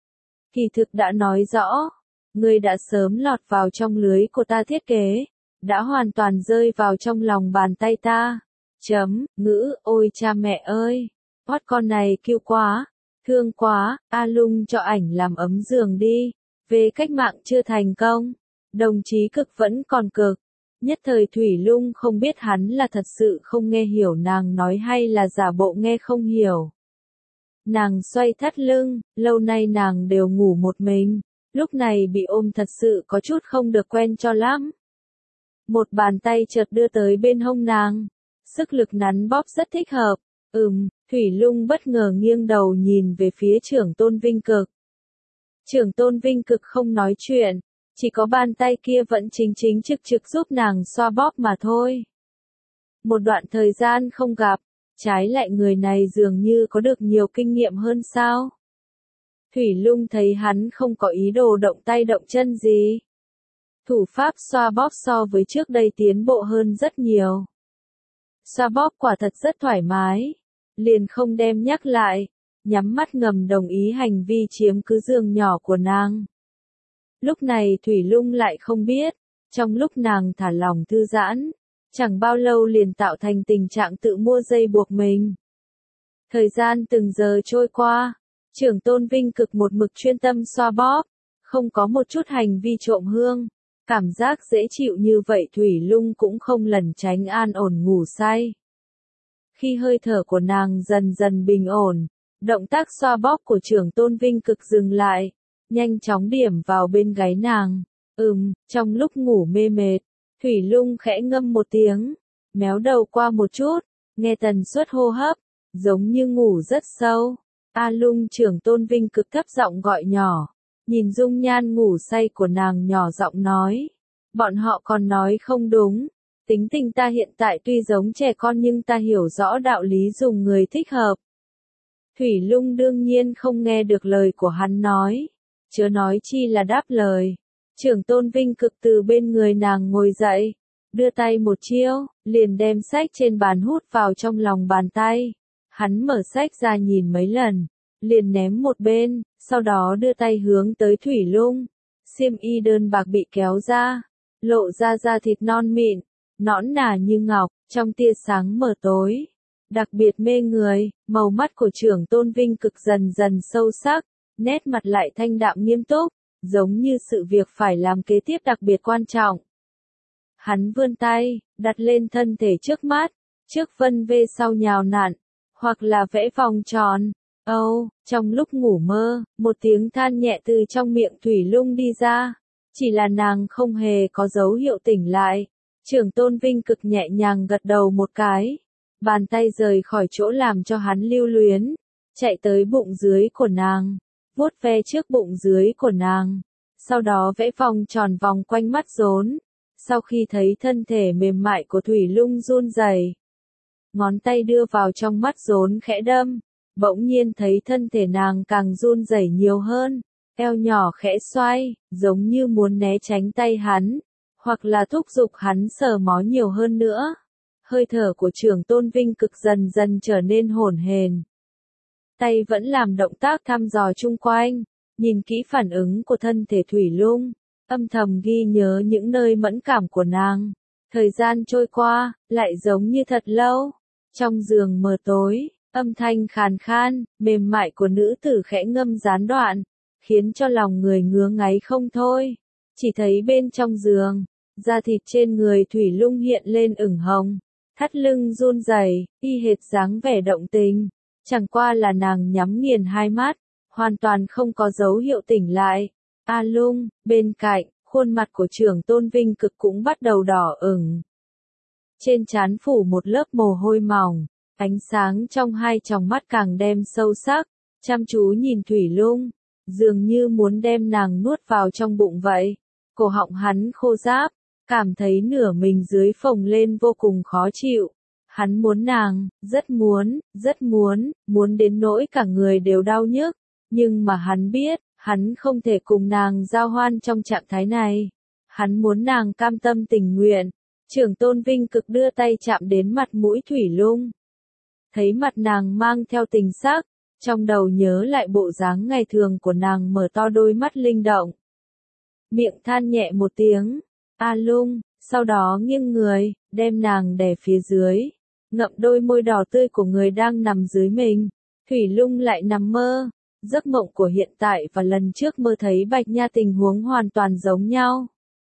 Kỳ thực đã nói rõ, ngươi đã sớm lọt vào trong lưới của ta thiết kế, đã hoàn toàn rơi vào trong lòng bàn tay ta. Chấm, ngữ, ôi cha mẹ ơi, hót con này kêu quá, thương quá, A Lung cho ảnh làm ấm giường đi. Về cách mạng chưa thành công, đồng chí Cực vẫn còn cực, Nhất thời Thủy Lung không biết hắn là thật sự không nghe hiểu nàng nói hay là giả bộ nghe không hiểu. Nàng xoay thắt lưng, lâu nay nàng đều ngủ một mình, lúc này bị ôm thật sự có chút không được quen cho lắm. Một bàn tay chợt đưa tới bên hông nàng, sức lực nắn bóp rất thích hợp. Ừm, Thủy Lung bất ngờ nghiêng đầu nhìn về phía Trưởng Tôn Vinh Cực. Trưởng Tôn Vinh Cực không nói chuyện, chỉ có bàn tay kia vẫn chính chính trực trực giúp nàng xoa bóp mà thôi. Một đoạn thời gian không gặp, trái lại người này dường như có được nhiều kinh nghiệm hơn sao. Thủy Lung thấy hắn không có ý đồ động tay động chân gì. Thủ pháp xoa bóp so với trước đây tiến bộ hơn rất nhiều. Xoa bóp quả thật rất thoải mái, liền không đem nhắc lại, nhắm mắt ngầm đồng ý hành vi chiếm cứ giường nhỏ của nàng. Lúc này Thủy Lung lại không biết, trong lúc nàng thả lòng thư giãn, chẳng bao lâu liền tạo thành tình trạng tự mua dây buộc mình. Thời gian từng giờ trôi qua, Trưởng Tôn Vinh Cực một mực chuyên tâm xoa bóp, không có một chút hành vi trộm hương. Cảm giác dễ chịu như vậy Thủy Lung cũng không lẩn tránh an ổn ngủ say. Khi hơi thở của nàng dần dần bình ổn, động tác xoa bóp của Trưởng Tôn Vinh Cực dừng lại, nhanh chóng điểm vào bên gáy nàng. Ừm, trong lúc ngủ mê mệt, Thủy Lung khẽ ngâm một tiếng, méo đầu qua một chút, nghe tần suất hô hấp, giống như ngủ rất sâu. A Lung, Trưởng Tôn Vinh Cực thấp giọng gọi nhỏ. Nhìn dung nhan ngủ say của nàng nhỏ giọng nói. Bọn họ còn nói không đúng. Tính tình ta hiện tại tuy giống trẻ con nhưng ta hiểu rõ đạo lý dùng người thích hợp. Thủy Lung đương nhiên không nghe được lời của hắn nói. Chớ nói chi là đáp lời. Trưởng Tôn Vinh Cực từ bên người nàng ngồi dậy. Đưa tay một chiêu, liền đem sách trên bàn hút vào trong lòng bàn tay. Hắn mở sách ra nhìn mấy lần, liền ném một bên, sau đó đưa tay hướng tới Thủy Lung. Xiêm y đơn bạc bị kéo ra, lộ ra da thịt non mịn, nõn nà như ngọc, trong tia sáng mờ tối. Đặc biệt mê người, màu mắt của Trưởng Tôn Vinh Cực dần dần sâu sắc, nét mặt lại thanh đạm nghiêm túc, giống như sự việc phải làm kế tiếp đặc biệt quan trọng. Hắn vươn tay, đặt lên thân thể trước mắt, trước vân vê sau nhào nặn, hoặc là vẽ vòng tròn. Âu, oh, trong lúc ngủ mơ, một tiếng than nhẹ từ trong miệng Thủy Lung đi ra. Chỉ là nàng không hề có dấu hiệu tỉnh lại. Trưởng Tôn Vinh Cực nhẹ nhàng gật đầu một cái. Bàn tay rời khỏi chỗ làm cho hắn lưu luyến. Chạy tới bụng dưới của nàng. Vuốt ve trước bụng dưới của nàng. Sau đó vẽ vòng tròn vòng quanh mắt rốn. Sau khi thấy thân thể mềm mại của Thủy Lung run rẩy, ngón tay đưa vào trong mắt rốn khẽ đâm. Bỗng nhiên thấy thân thể nàng càng run rẩy nhiều hơn, eo nhỏ khẽ xoay, giống như muốn né tránh tay hắn, hoặc là thúc giục hắn sờ mó nhiều hơn nữa. Hơi thở của Trưởng Tôn Vinh Cực dần dần trở nên hỗn hển. Tay vẫn làm động tác thăm dò chung quanh, nhìn kỹ phản ứng của thân thể Thủy Lung, âm thầm ghi nhớ những nơi mẫn cảm của nàng. Thời gian trôi qua, lại giống như thật lâu. Trong giường mờ tối, âm thanh khàn khan, mềm mại của nữ tử khẽ ngâm gián đoạn, khiến cho lòng người ngứa ngáy không thôi. Chỉ thấy bên trong giường, da thịt trên người Thủy Lung hiện lên ửng hồng, thắt lưng run rẩy, y hệt dáng vẻ động tình. Chẳng qua là nàng nhắm nghiền hai mắt, hoàn toàn không có dấu hiệu tỉnh lại. A Lung, bên cạnh, khuôn mặt của Trưởng Tôn Vinh Cực cũng bắt đầu đỏ ửng. Trên trán phủ một lớp mồ hôi mỏng, ánh sáng trong hai tròng mắt càng đem sâu sắc, chăm chú nhìn Thủy Lung, dường như muốn đem nàng nuốt vào trong bụng vậy. Cổ họng hắn khô ráp, cảm thấy nửa mình dưới phồng lên vô cùng khó chịu. Hắn muốn nàng, rất muốn, rất muốn, muốn đến nỗi cả người đều đau nhức, nhưng mà hắn biết, hắn không thể cùng nàng giao hoan trong trạng thái này. Hắn muốn nàng cam tâm tình nguyện. Trưởng Tôn Vinh Cực đưa tay chạm đến mặt mũi Thủy Lung. Thấy mặt nàng mang theo tình sắc, trong đầu nhớ lại bộ dáng ngày thường của nàng, mở to đôi mắt linh động. Miệng than nhẹ một tiếng, A Lung, sau đó nghiêng người, đem nàng đè phía dưới, ngậm đôi môi đỏ tươi của người đang nằm dưới mình. Thủy Lung lại nằm mơ, giấc mộng của hiện tại và lần trước mơ thấy Bạch Nha tình huống hoàn toàn giống nhau.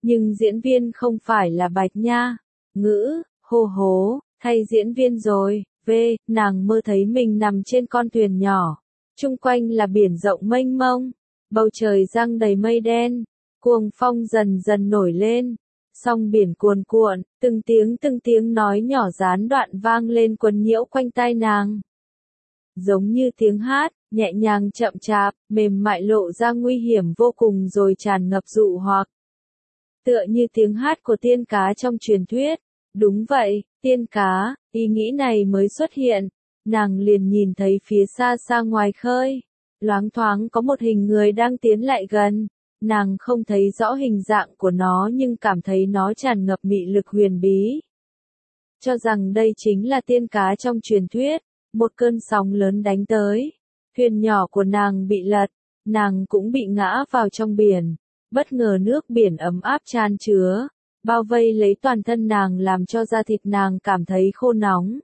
Nhưng diễn viên không phải là Bạch Nha. Ngữ, hô hố, thay diễn viên rồi, v, nàng mơ thấy mình nằm trên con thuyền nhỏ. Chung quanh là biển rộng mênh mông, bầu trời giăng đầy mây đen, cuồng phong dần dần nổi lên, sóng biển cuồn cuộn, từng tiếng từng tiếng nói nhỏ gián đoạn vang lên quấn nhiễu quanh tai nàng. Giống như tiếng hát, nhẹ nhàng chậm chạp, mềm mại lộ ra nguy hiểm vô cùng rồi tràn ngập dụ hoặc. Tựa như tiếng hát của tiên cá trong truyền thuyết. Đúng vậy, tiên cá, ý nghĩ này mới xuất hiện, nàng liền nhìn thấy phía xa xa ngoài khơi, loáng thoáng có một hình người đang tiến lại gần, nàng không thấy rõ hình dạng của nó nhưng cảm thấy nó tràn ngập mị lực huyền bí. Cho rằng đây chính là tiên cá trong truyền thuyết, một cơn sóng lớn đánh tới, thuyền nhỏ của nàng bị lật, nàng cũng bị ngã vào trong biển, bất ngờ nước biển ấm áp chan chứa, bao vây lấy toàn thân nàng làm cho da thịt nàng cảm thấy khô nóng.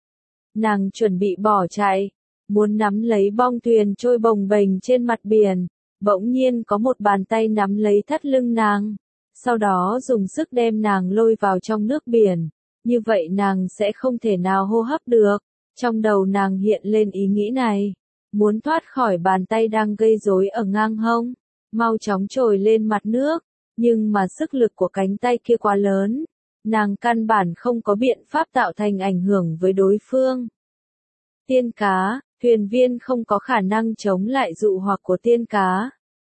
Nàng chuẩn bị bỏ chạy, muốn nắm lấy bong thuyền trôi bồng bềnh trên mặt biển, bỗng nhiên có một bàn tay nắm lấy thắt lưng nàng, sau đó dùng sức đem nàng lôi vào trong nước biển, như vậy nàng sẽ không thể nào hô hấp được. Trong đầu nàng hiện lên ý nghĩ này, muốn thoát khỏi bàn tay đang gây rối ở ngang hông, mau chóng trồi lên mặt nước. Nhưng mà sức lực của cánh tay kia quá lớn, nàng căn bản không có biện pháp tạo thành ảnh hưởng với đối phương. Tiên cá, thuyền viên không có khả năng chống lại dụ hoặc của tiên cá.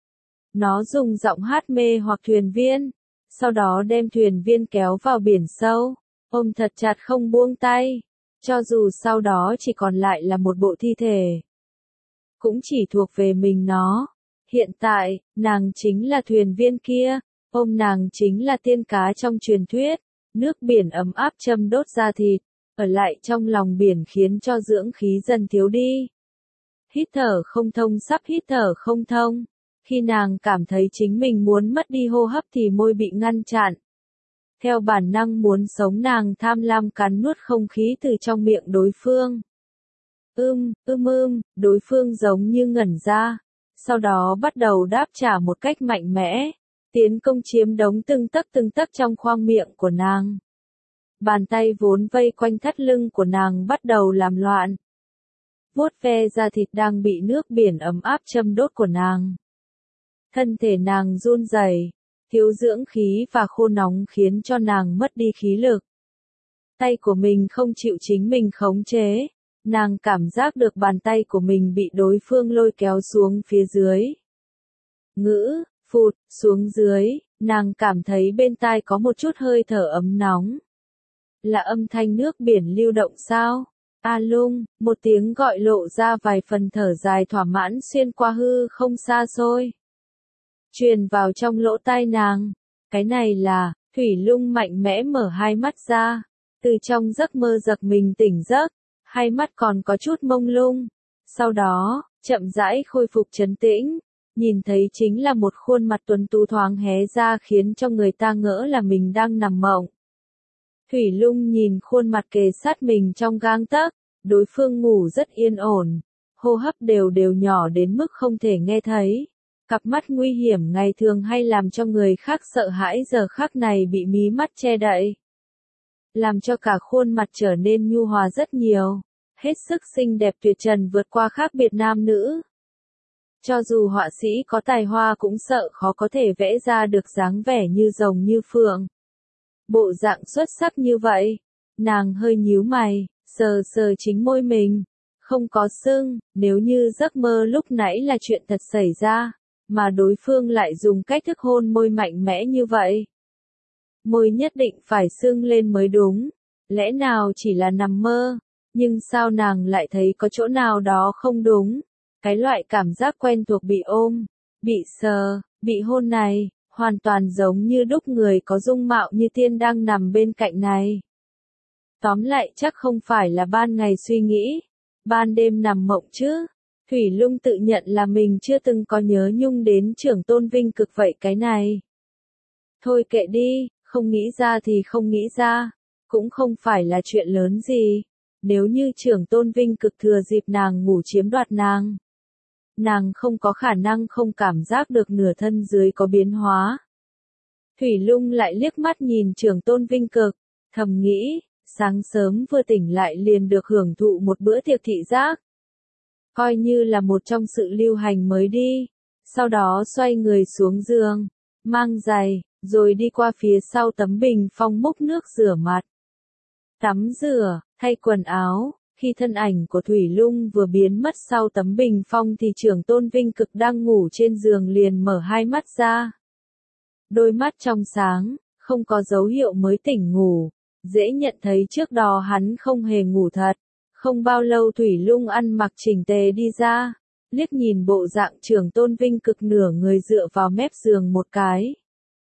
Nó dùng giọng hát mê hoặc thuyền viên, sau đó đem thuyền viên kéo vào biển sâu, ôm thật chặt không buông tay, cho dù sau đó chỉ còn lại là một bộ thi thể. Cũng chỉ thuộc về mình nó. Hiện tại, nàng chính là thuyền viên kia. Ôm nàng chính là tiên cá trong truyền thuyết, nước biển ấm áp châm đốt da thịt, ở lại trong lòng biển khiến cho dưỡng khí dần thiếu đi. Hít thở không thông sắp hít thở không thông, khi nàng cảm thấy chính mình muốn mất đi hô hấp thì môi bị ngăn chặn. Theo bản năng muốn sống nàng tham lam cắn nuốt không khí từ trong miệng đối phương. Ưm, ưm ưm, đối phương giống như ngẩn ra, sau đó bắt đầu đáp trả một cách mạnh mẽ. Tiến công chiếm đống từng tấc từng tấc trong khoang miệng của nàng. Bàn tay vốn vây quanh thắt lưng của nàng bắt đầu làm loạn. Vuốt ve da thịt đang bị nước biển ấm áp châm đốt của nàng. Thân thể nàng run rẩy, thiếu dưỡng khí và khô nóng khiến cho nàng mất đi khí lực. Tay của mình không chịu chính mình khống chế, nàng cảm giác được bàn tay của mình bị đối phương lôi kéo xuống phía dưới. Ngữ, phụt, xuống dưới, nàng cảm thấy bên tai có một chút hơi thở ấm nóng. Là âm thanh nước biển lưu động sao? A lung, một tiếng gọi lộ ra vài phần thở dài thỏa mãn xuyên qua hư không xa xôi. Truyền vào trong lỗ tai nàng. Cái này là, Thủy Lung mạnh mẽ mở hai mắt ra. Từ trong giấc mơ giật mình tỉnh giấc, hai mắt còn có chút mông lung. Sau đó, chậm rãi khôi phục trấn tĩnh. Nhìn thấy chính là một khuôn mặt tuấn tú thoáng hé ra khiến cho người ta ngỡ là mình đang nằm mộng. Thủy Lung nhìn khuôn mặt kề sát mình trong gang tấc, đối phương ngủ rất yên ổn, hô hấp đều đều nhỏ đến mức không thể nghe thấy. Cặp mắt nguy hiểm ngày thường hay làm cho người khác sợ hãi giờ khắc này bị mí mắt che đậy. Làm cho cả khuôn mặt trở nên nhu hòa rất nhiều, hết sức xinh đẹp tuyệt trần vượt qua khác biệt nam nữ. Cho dù họa sĩ có tài hoa cũng sợ khó có thể vẽ ra được dáng vẻ như rồng như phượng. Bộ dạng xuất sắc như vậy, nàng hơi nhíu mày, sờ sờ chính môi mình, không có sưng, nếu như giấc mơ lúc nãy là chuyện thật xảy ra, mà đối phương lại dùng cách thức hôn môi mạnh mẽ như vậy. Môi nhất định phải sưng lên mới đúng, lẽ nào chỉ là nằm mơ, nhưng sao nàng lại thấy có chỗ nào đó không đúng. Cái loại cảm giác quen thuộc bị ôm, bị sờ, bị hôn này, hoàn toàn giống như đúc người có dung mạo như tiên đang nằm bên cạnh này. Tóm lại chắc không phải là ban ngày suy nghĩ, ban đêm nằm mộng chứ. Thủy Lung tự nhận là mình chưa từng có nhớ nhung đến trưởng tôn vinh cực vậy cái này. Thôi kệ đi, không nghĩ ra thì không nghĩ ra, cũng không phải là chuyện lớn gì. Nếu như trưởng tôn vinh cực thừa dịp nàng ngủ chiếm đoạt nàng, nàng không có khả năng không cảm giác được nửa thân dưới có biến hóa. Thủy Lung lại liếc mắt nhìn Trưởng Tôn Vinh Cực, thầm nghĩ, sáng sớm vừa tỉnh lại liền được hưởng thụ một bữa tiệc thị giác. Coi như là một trong sự lưu hành mới đi. Sau đó xoay người xuống giường, mang giày, rồi đi qua phía sau tấm bình phong múc nước rửa mặt. Tắm rửa, thay quần áo, khi thân ảnh của Thủy Lung vừa biến mất sau tấm bình phong thì Trưởng Tôn Vinh Cực đang ngủ trên giường liền mở hai mắt ra. Đôi mắt trong sáng, không có dấu hiệu mới tỉnh ngủ, dễ nhận thấy trước đó hắn không hề ngủ thật. Không bao lâu Thủy Lung ăn mặc chỉnh tề đi ra, liếc nhìn bộ dạng Trưởng Tôn Vinh Cực nửa người dựa vào mép giường một cái.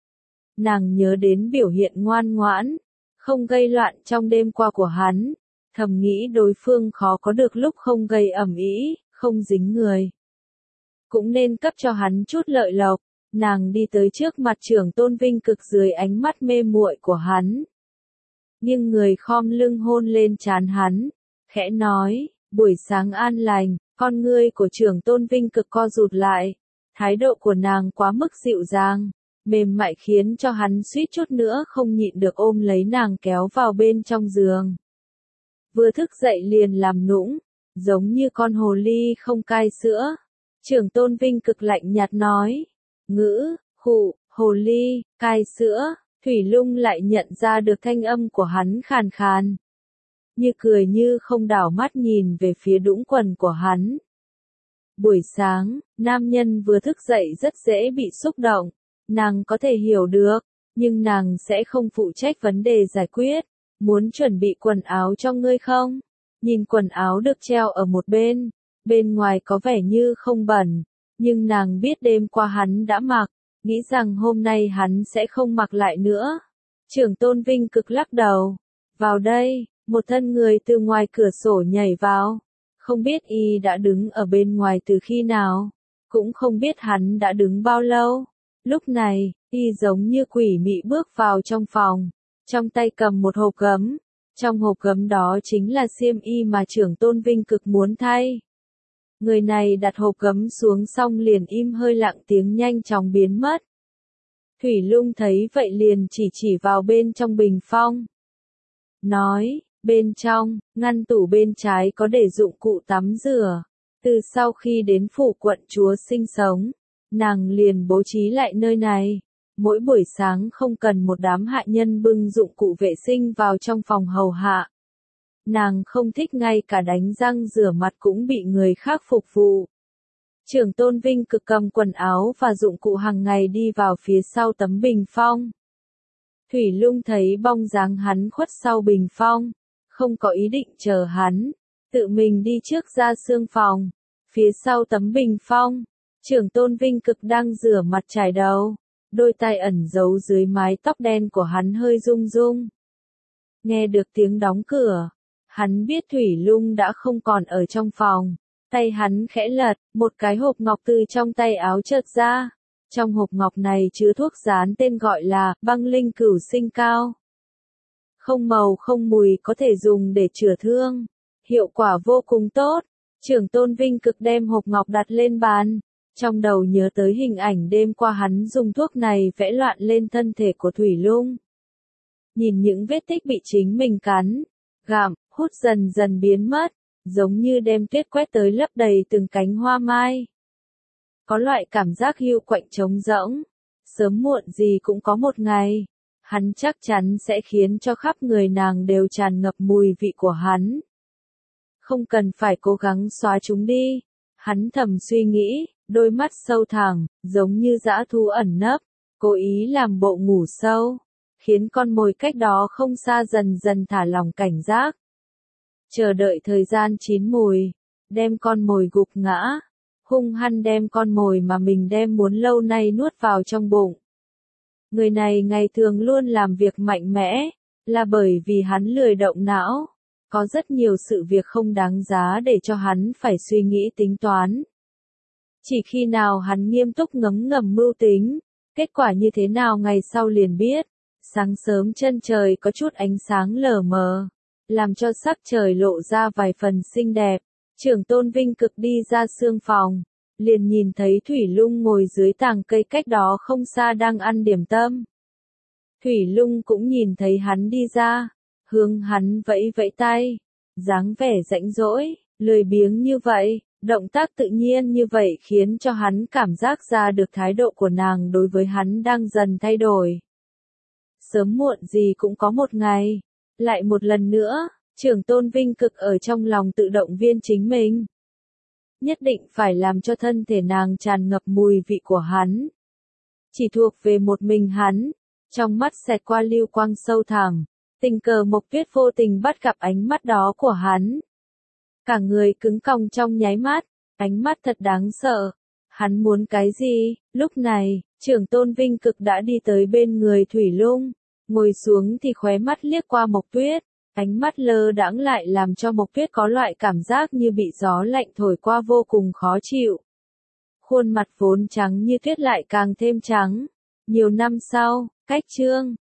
Nàng nhớ đến biểu hiện ngoan ngoãn, không gây loạn trong đêm qua của hắn, thầm nghĩ đối phương khó có được lúc không gây ầm ĩ, không dính người. Cũng nên cấp cho hắn chút lợi lộc, nàng đi tới trước mặt Trưởng Tôn Vinh Cực dưới ánh mắt mê muội của hắn. Nhưng người khom lưng hôn lên trán hắn, khẽ nói, buổi sáng an lành, con ngươi của Trưởng Tôn Vinh Cực co rụt lại, thái độ của nàng quá mức dịu dàng, mềm mại khiến cho hắn suýt chút nữa không nhịn được ôm lấy nàng kéo vào bên trong giường. Vừa thức dậy liền làm nũng, giống như con hồ ly không cai sữa. Trưởng Tôn Vinh Cực lạnh nhạt nói, ngữ, khụ, hồ ly, cai sữa. Thủy Lung lại nhận ra được thanh âm của hắn khàn khàn. Như cười như không đảo mắt nhìn về phía đũng quần của hắn. Buổi sáng, nam nhân vừa thức dậy rất dễ bị xúc động. Nàng có thể hiểu được, nhưng nàng sẽ không phụ trách vấn đề giải quyết. Muốn chuẩn bị quần áo cho ngươi không? Nhìn quần áo được treo ở một bên, bên ngoài có vẻ như không bẩn, nhưng nàng biết đêm qua hắn đã mặc, nghĩ rằng hôm nay hắn sẽ không mặc lại nữa. Trưởng Tôn Vinh Cực lắc đầu. Vào đây, một thân người từ ngoài cửa sổ nhảy vào. Không biết y đã đứng ở bên ngoài từ khi nào, cũng không biết hắn đã đứng bao lâu. Lúc này, y giống như quỷ mị bước vào trong phòng, trong tay cầm một hộp gấm. Trong hộp gấm đó chính là xiêm y mà Trưởng Tôn Vinh Cực muốn thay. Người này đặt hộp gấm xuống xong liền im hơi lặng tiếng nhanh chóng biến mất. Thủy Lung thấy vậy liền chỉ chỉ vào bên trong bình phong. Nói, bên trong, ngăn tủ bên trái có để dụng cụ tắm rửa. Từ sau khi đến phủ quận chúa sinh sống, nàng liền bố trí lại nơi này. Mỗi buổi sáng không cần một đám hạ nhân bưng dụng cụ vệ sinh vào trong phòng hầu hạ. Nàng không thích ngay cả đánh răng rửa mặt cũng bị người khác phục vụ. Trưởng Tôn Vinh Cực cầm quần áo và dụng cụ hàng ngày đi vào phía sau tấm bình phong. Thủy Lung thấy bóng dáng hắn khuất sau bình phong, không có ý định chờ hắn, tự mình đi trước ra xương phòng. Phía sau tấm bình phong, Trưởng Tôn Vinh Cực đang rửa mặt chải đầu, đôi tai ẩn giấu dưới mái tóc đen của hắn hơi rung rung. Nghe được tiếng đóng cửa, hắn biết Thủy Lung đã không còn ở trong phòng. Tay hắn khẽ lật, một cái hộp ngọc từ trong tay áo chợt ra. Trong hộp ngọc này chứa thuốc dán tên gọi là băng linh cửu sinh cao. Không màu không mùi, có thể dùng để chữa thương. Hiệu quả vô cùng tốt. Trưởng Tôn Vinh Cực đem hộp ngọc đặt lên bàn. Trong đầu nhớ tới hình ảnh đêm qua hắn dùng thuốc này vẽ loạn lên thân thể của Thủy Lung. Nhìn những vết tích bị chính mình cắn, gặm, hút dần dần biến mất, giống như đem tuyết quét tới lấp đầy từng cánh hoa mai. Có loại cảm giác hiu quạnh trống rỗng, sớm muộn gì cũng có một ngày, hắn chắc chắn sẽ khiến cho khắp người nàng đều tràn ngập mùi vị của hắn. Không cần phải cố gắng xóa chúng đi, hắn thầm suy nghĩ, đôi mắt sâu thẳm, giống như dã thú ẩn nấp, cố ý làm bộ ngủ sâu, khiến con mồi cách đó không xa dần dần thả lỏng cảnh giác. Chờ đợi thời gian chín mùi, đem con mồi gục ngã, hung hăng đem con mồi mà mình đem muốn lâu nay nuốt vào trong bụng. Người này ngày thường luôn làm việc mạnh mẽ, là bởi vì hắn lười động não, có rất nhiều sự việc không đáng giá để cho hắn phải suy nghĩ tính toán. Chỉ khi nào hắn nghiêm túc ngấm ngầm mưu tính, kết quả như thế nào ngày sau liền biết. Sáng sớm chân trời có chút ánh sáng lờ mờ, làm cho sắc trời lộ ra vài phần xinh đẹp. Trưởng Tôn Vinh Cực đi ra xương phòng, liền nhìn thấy Thủy Lung ngồi dưới tàng cây cách đó không xa đang ăn điểm tâm. Thủy Lung cũng nhìn thấy hắn đi ra, hướng hắn vẫy vẫy tay, dáng vẻ rãnh rỗi, lười biếng như vậy, động tác tự nhiên như vậy khiến cho hắn cảm giác ra được thái độ của nàng đối với hắn đang dần thay đổi. Sớm muộn gì cũng có một ngày, lại một lần nữa, Trưởng Tôn Vinh Cực ở trong lòng tự động viên chính mình. Nhất định phải làm cho thân thể nàng tràn ngập mùi vị của hắn. Chỉ thuộc về một mình hắn, trong mắt xẹt qua lưu quang sâu thẳm, tình cờ Mộc Tuyết vô tình bắt gặp ánh mắt đó của hắn. Cả người cứng còng trong nháy mắt, ánh mắt thật đáng sợ. Hắn muốn cái gì? Lúc này, Trưởng Tôn Vinh Cực đã đi tới bên người Thủy Lung, ngồi xuống thì khóe mắt liếc qua Mộc Tuyết, ánh mắt lơ đãng lại làm cho Mộc Tuyết có loại cảm giác như bị gió lạnh thổi qua vô cùng khó chịu. Khuôn mặt vốn trắng như tuyết lại càng thêm trắng. Nhiều năm sau, cách chương